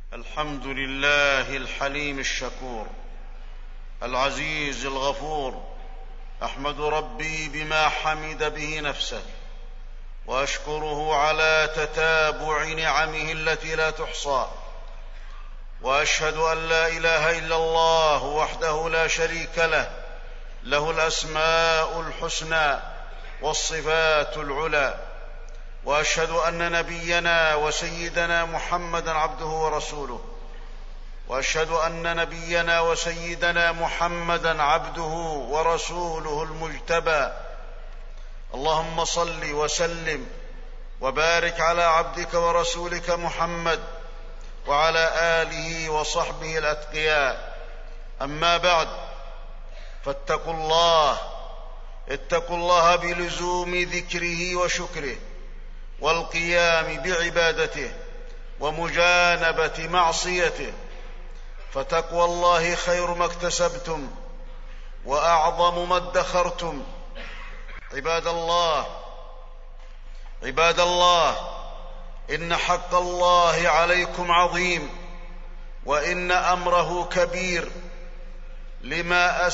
الحمد لله الحليم الشكور العزيز الغفور، أحمد ربي بما حمد به نفسه، وأشكره على تتابع نعمه التي لا تحصى، وأشهد أن لا إله إلا الله وحده لا شريك له، له الأسماء الحسنى والصفات العلى، وأشهد أن نبينا وسيدنا محمدًا عبده ورسوله، وأشهد أن نبينا وسيدنا محمدًا عبده ورسوله المجتبى. اللهم صل وسلم وبارك على عبدك ورسولك محمد وعلى آله وصحبه الأتقياء. أما بعد، فاتقوا الله بلزوم ذكره وشكره والقيام بعبادته ومجانبة معصيته، فتقوى الله خير ما اكتسبتم وأعظم ما ادخرتم. عباد الله، إن حق الله عليكم عظيم، وإن أمره كبير، لما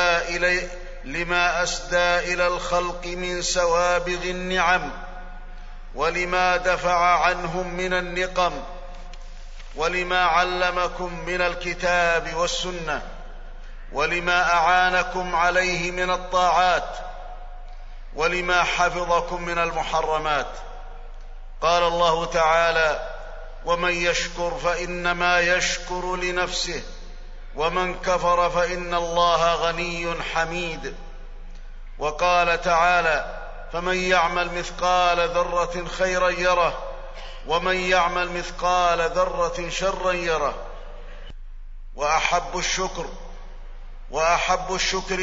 أسدى إلى الخلق من سوابغ النعم، ولما دفع عنهم من النقم، ولما علمكم من الكتاب والسنة، ولما أعانكم عليه من الطاعات، ولما حفظكم من المحرمات. قال الله تعالى: ومن يشكر فإنما يشكر لنفسه، ومن كفر فإن الله غني حميد. وقال تعالى: فمن يعمل مثقال ذرة خيرا يره، ومن يعمل مثقال ذرة شرا يره. وأحب الشكر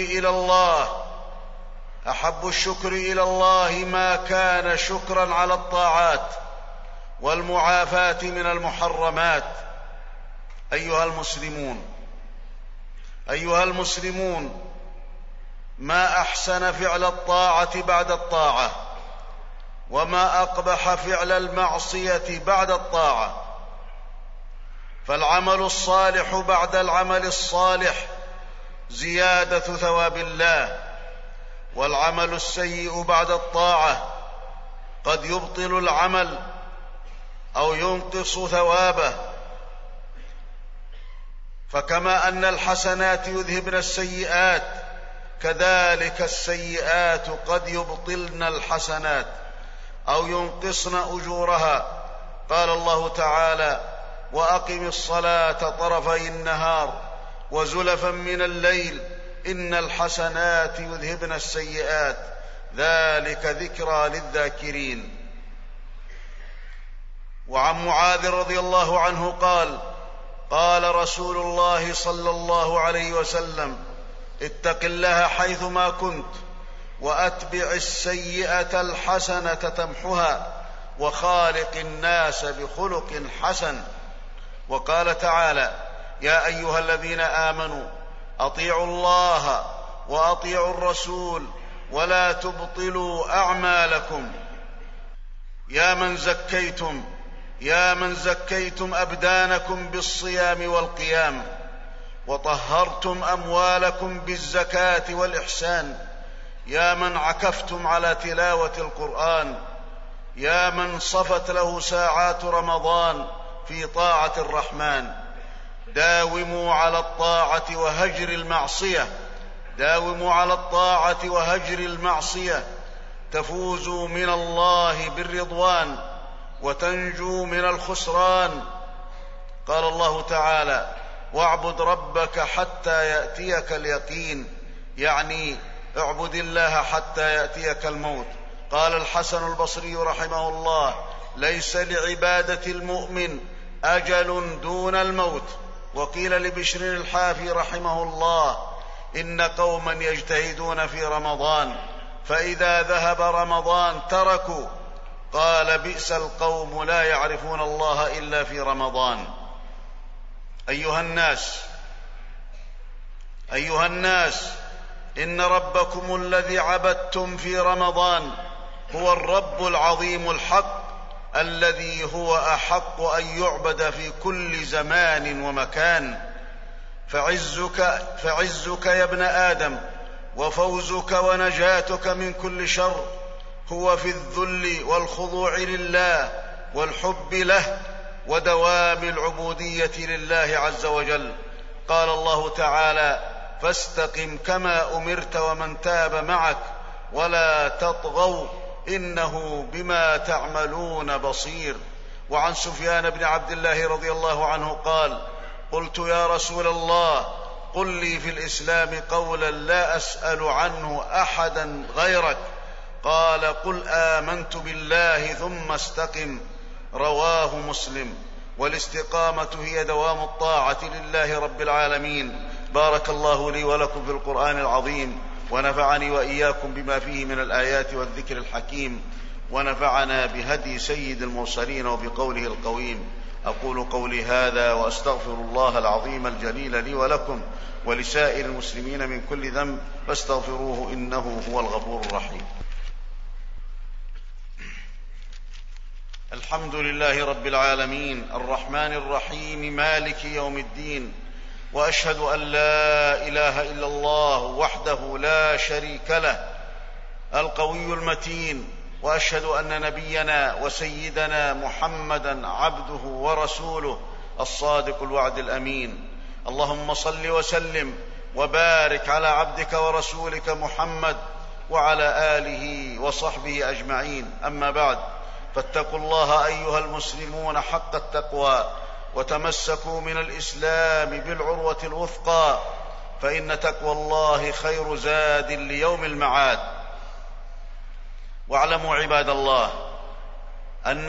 إلى الله ما كان شكرا على الطاعات والمعافاة من المحرمات. أيها المسلمون، ما أحسن فعل الطاعة بعد الطاعة، وما أقبح فعل المعصية بعد الطاعة. فالعمل الصالح بعد العمل الصالح زيادة ثواب الله، والعمل السيء بعد الطاعة قد يبطل العمل أو ينقص ثوابه. فكما أن الحسنات يذهبن السيئات، كذلك السيئات قد يبطلن الحسنات أو ينقصن أجورها. قال الله تعالى: وأقم الصلاة طرفي النهار وزلفا من الليل إن الحسنات يذهبن السيئات ذلك ذكرى للذاكرين. وعن معاذ رضي الله عنه قال: قال رسول الله صلى الله عليه وسلم: اتق الله حيثما كنت، وأتبع السيئة الحسنة تمحها، وخالق الناس بخلق حسن. وقال تعالى: يا أيها الذين آمنوا أطيعوا الله وأطيعوا الرسول ولا تبطلوا أعمالكم. يا من زكيتم أبدانكم بالصيام والقيام، وطهرتم أموالكم بالزكاة والإحسان. يا من عكفتم على تلاوة القرآن، يا من صفت له ساعات رمضان في طاعة الرحمن. داوموا على الطاعة وهجر المعصية تفوزوا من الله بالرضوان وتنجوا من الخسران. قال الله تعالى: واعبد ربك حتى يأتيك اليقين، يعني اعبد الله حتى يأتيك الموت. قال الحسن البصري رحمه الله: ليس لعبادة المؤمن أجل دون الموت. وقيل لبشر الحافي رحمه الله: إن قوما يجتهدون في رمضان فإذا ذهب رمضان تركوا. قال: بئس القوم لا يعرفون الله إلا في رمضان. أيها الناس، إن ربكم الذي عبدتم في رمضان هو الرب العظيم الحق، الذي هو أحق أن يعبد في كل زمان ومكان. فعزك يا ابن آدم وفوزك ونجاتك من كل شر هو في الذل والخضوع لله والحب له ودوام العبودية لله عز وجل. قال الله تعالى: فاستقم كما أمرت ومن تاب معك ولا تطغوا إنه بما تعملون بصير. وعن سفيان بن عبد الله رضي الله عنه قال: قلت يا رسول الله قل لي في الإسلام قولا لا أسأل عنه أحدا غيرك. قال: قل آمنت بالله ثم استقم. رواه مسلم. والاستقامة هي دوام الطاعة لله رب العالمين. بارك الله لي ولكم في القرآن العظيم، ونفعني وإياكم بما فيه من الآيات والذكر الحكيم، ونفعنا بهدي سيد المرسلين وبقوله القويم. أقول قولي هذا وأستغفر الله العظيم الجليل لي ولكم ولسائر المسلمين من كل ذنب فاستغفروه إنه هو الغفور الرحيم. الحمد لله رب العالمين الرحمن الرحيم مالك يوم الدين، وأشهد أن لا إله إلا الله وحده لا شريك له القوي المتين، وأشهد أن نبينا وسيدنا محمدًا عبده ورسوله الصادق الوعد الأمين. اللهم صل وسلم وبارك على عبدك ورسولك محمد وعلى آله وصحبه أجمعين. أما بعد، فاتقوا الله أيها المسلمون حق التقوى، وتمسكوا من الإسلام بالعروة الوثقى، فإن تقوى الله خير زاد ليوم المعاد. واعلموا عباد الله أن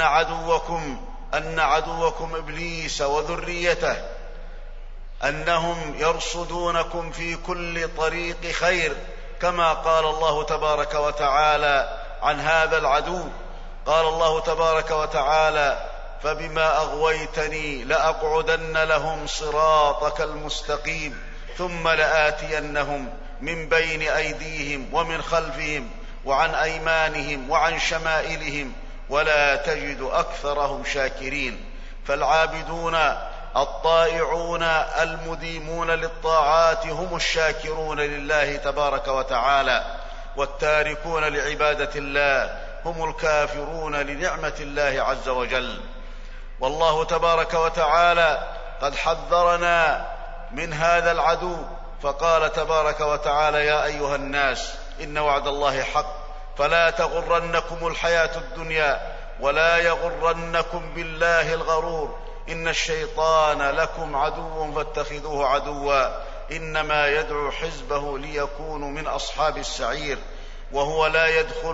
عدوكم إبليس وذريته أنهم يرصدونكم في كل طريق خير، كما قال الله تبارك وتعالى عن هذا العدو. قال الله تبارك وتعالى: فبما أغويتني لأقعدن لهم صراطك المستقيم ثم لآتينهم من بين أيديهم ومن خلفهم وعن أيمانهم وعن شمائلهم ولا تجد أكثرهم شاكرين. فالعابدون الطائعون المديمون للطاعات هم الشاكرون لله تبارك وتعالى، والتاركون لعبادة الله هم الكافرون لنعمة الله عز وجل. والله تبارك وتعالى قد حذرنا من هذا العدو، فقال تبارك وتعالى: يا أيها الناس إن وعد الله حق فلا تغرنكم الحياة الدنيا ولا يغرنكم بالله الغرور، إن الشيطان لكم عدو فاتخذوه عدوا إنما يدعو حزبه ليكونوا من أصحاب السعير. وهو لا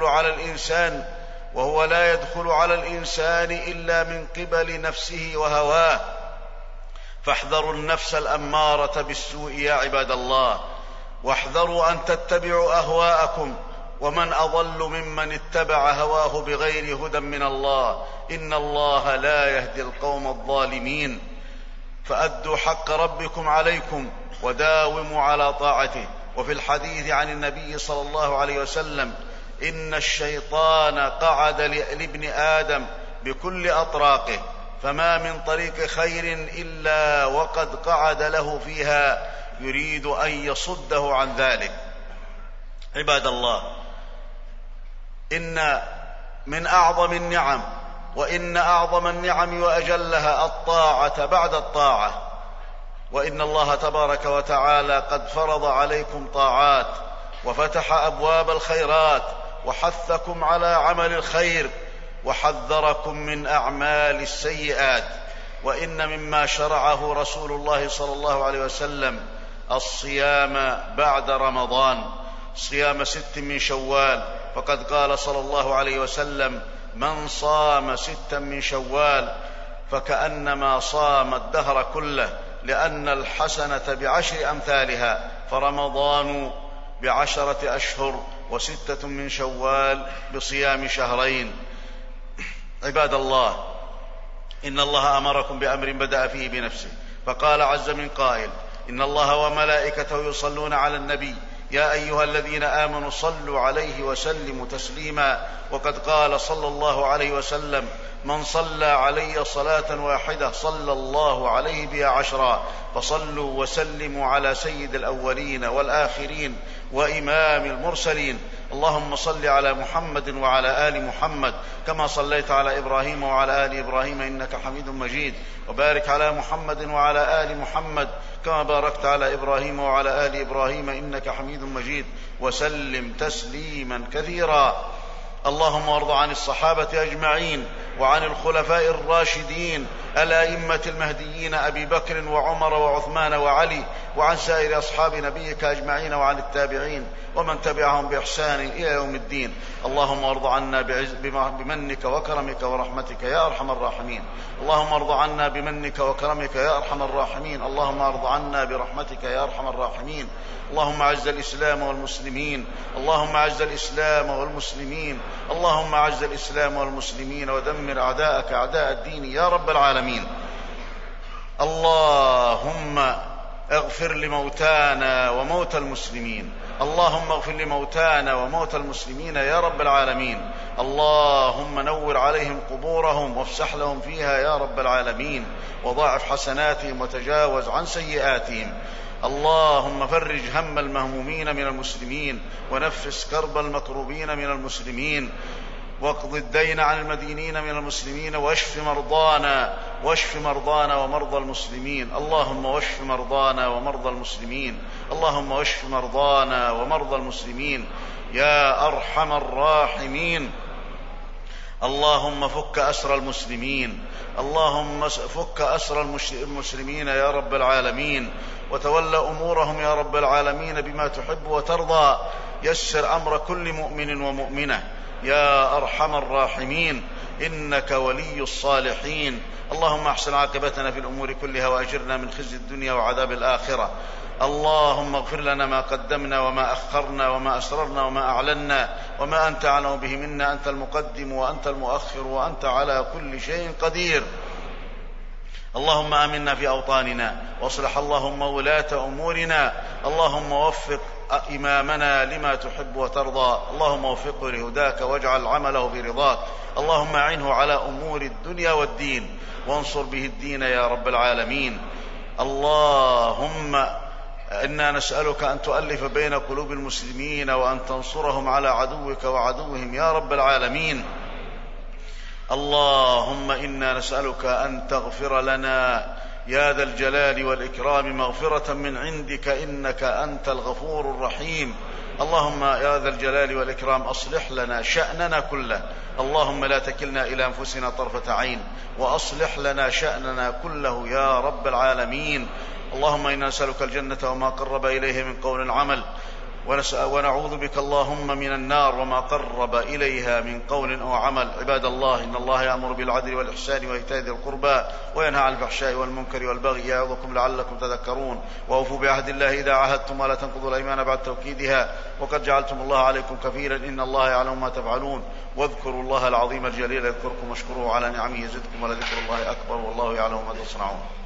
يدخل على الإنسان إلا من قبل نفسه وهواه، فاحذروا النفس الأمارة بالسوء يا عباد الله، واحذروا أن تتبعوا أهواءكم، ومن أضل ممن اتبع هواه بغير هدى من الله، إن الله لا يهدي القوم الظالمين. فأدوا حق ربكم عليكم وداوموا على طاعته. وفي الحديث عن النبي صلى الله عليه وسلم: إن الشيطان قعد لابن آدم بكل أطراقه، فما من طريق خير إلا وقد قعد له فيها يريد أن يصده عن ذلك. عباد الله، إن من أعظم النعم، وإن أعظم النعم وأجلها الطاعة بعد الطاعة، وإن الله تبارك وتعالى قد فرض عليكم طاعات وفتح أبواب الخيرات وحثكم على عمل الخير وحذركم من أعمال السيئات. وإن مما شرعه رسول الله صلى الله عليه وسلم الصيام بعد رمضان، صيام 6 من شوال، فقد قال صلى الله عليه وسلم: من صام 6 من شوال فكأنما صام الدهر كله، لأن الحسنة ب10 أمثالها، فرمضان ب10 أشهر، و6 من شوال بصيام شهرين. عباد الله، إن الله أمركم بأمر بدأ فيه بنفسه، فقال عز من قائل: إن الله وملائكته يصلون على النبي يا أيها الذين آمنوا صلوا عليه وسلموا تسليما. وقد قال صلى الله عليه وسلم: من صلى علي صلاة واحدة صلى الله عليه بها 10. فصلوا وسلموا على سيد الأولين والآخرين وإمام المرسلين. اللهم صل على محمد وعلى آل محمد كما صليت على إبراهيم وعلى آل إبراهيم إنك حميد مجيد، وبارك على محمد وعلى آل محمد كما باركت على إبراهيم وعلى آل إبراهيم إنك حميد مجيد، وسلم تسليما كثيرا. اللهم وارض عن الصحابة أجمعين وعن الخلفاء الراشدين الأئمة المهديين أبي بكر وعمر وعثمان وعلي، وعن سائر أصحاب نبيك أجمعين، وعن التابعين ومن تبعهم بإحسان إلى يوم الدين. اللهم وارض عنا بمنك وكرمك ورحمتك يا أرحم الراحمين. اللهم ارض عنا بمنك وكرمك يا أرحم الراحمين. اللهم ارض عنا برحمتك يا أرحم الراحمين. اللهم أعز الإسلام والمسلمين. اللهم أعز الإسلام والمسلمين. اللهم أعز الإسلام والمسلمين ودمر أعداءك أعداء الدين يا رب العالمين. اللهم اغفر لموتانا وموتى المسلمين. اللهم اغفر لموتانا وموتى المسلمين يا رب العالمين. اللهم نور عليهم قبورهم وافسح لهم فيها يا رب العالمين، وضاعف حسناتهم وتجاوز عن سيئاتهم. اللهم فرج هم المهمومين من المسلمين، ونفس كرب المكروبين من المسلمين، واقض الدين عن المدينين من المسلمين، واشف مرضانا ومرضى المسلمين. اللهم واشف مرضانا ومرضى المسلمين. اللهم واشف مرضانا ومرضى المسلمين يا أرحم الراحمين. اللهم فك أسر المسلمين. اللهم فك أسر المسلمين يا رب العالمين، وتولى أمورهم يا رب العالمين بما تحب وترضى. يسر أمر كل مؤمن ومؤمنة يا أرحم الراحمين، إنك ولي الصالحين. اللهم احسن عاقبتنا في الأمور كلها، وأجرنا من خزي الدنيا وعذاب الآخرة. اللهم اغفر لنا ما قدمنا وما أخرنا وما أسررنا وما أعلنا وما أنت أعلم به منا. أنت المقدم وأنت المؤخر وأنت على كل شيء قدير. اللهم آمنا في أوطاننا، واصلح اللهم ولاة أمورنا. اللهم وفق إمامنا لما تحب وترضى. اللهم وفقه لهداك واجعل عمله برضاك. اللهم أعنه على أمور الدنيا والدين، وانصر به الدين يا رب العالمين. اللهم إنا نسألك أن تؤلف بين قلوب المسلمين، وأن تنصرهم على عدوك وعدوهم يا رب العالمين. اللهم إنا نسألك أن تغفر لنا يا ذا الجلال والإكرام مغفرة من عندك، إنك أنت الغفور الرحيم. اللهم يا ذا الجلال والإكرام أصلح لنا شأننا كله. اللهم لا تكلنا إلى أنفسنا طرفة عين، وأصلح لنا شأننا كله يا رب العالمين. اللهم إنا نسألك الجنة وما قرب إليه من قول عمل، ونعوذ بك اللهم من النار وما قرب إليها من قول أو عمل. عباد الله، إن الله يأمر بالعدل والإحسان وإيتاء ذي القربى وينهى عن الفحشاء والمنكر والبغي يعظكم لعلكم تذكرون. وأوفوا بعهد الله إذا عاهدتم، ولا تنقضوا الأيمان بعد توكيدها، وقد جعلتم الله عليكم كفيلا، إن الله يعلم ما تفعلون. واذكروا الله العظيم الجليل يذكركم، واشكروه على نعمه يزدكم، ولذكر الله أكبر، والله يعلم ما تصنعون.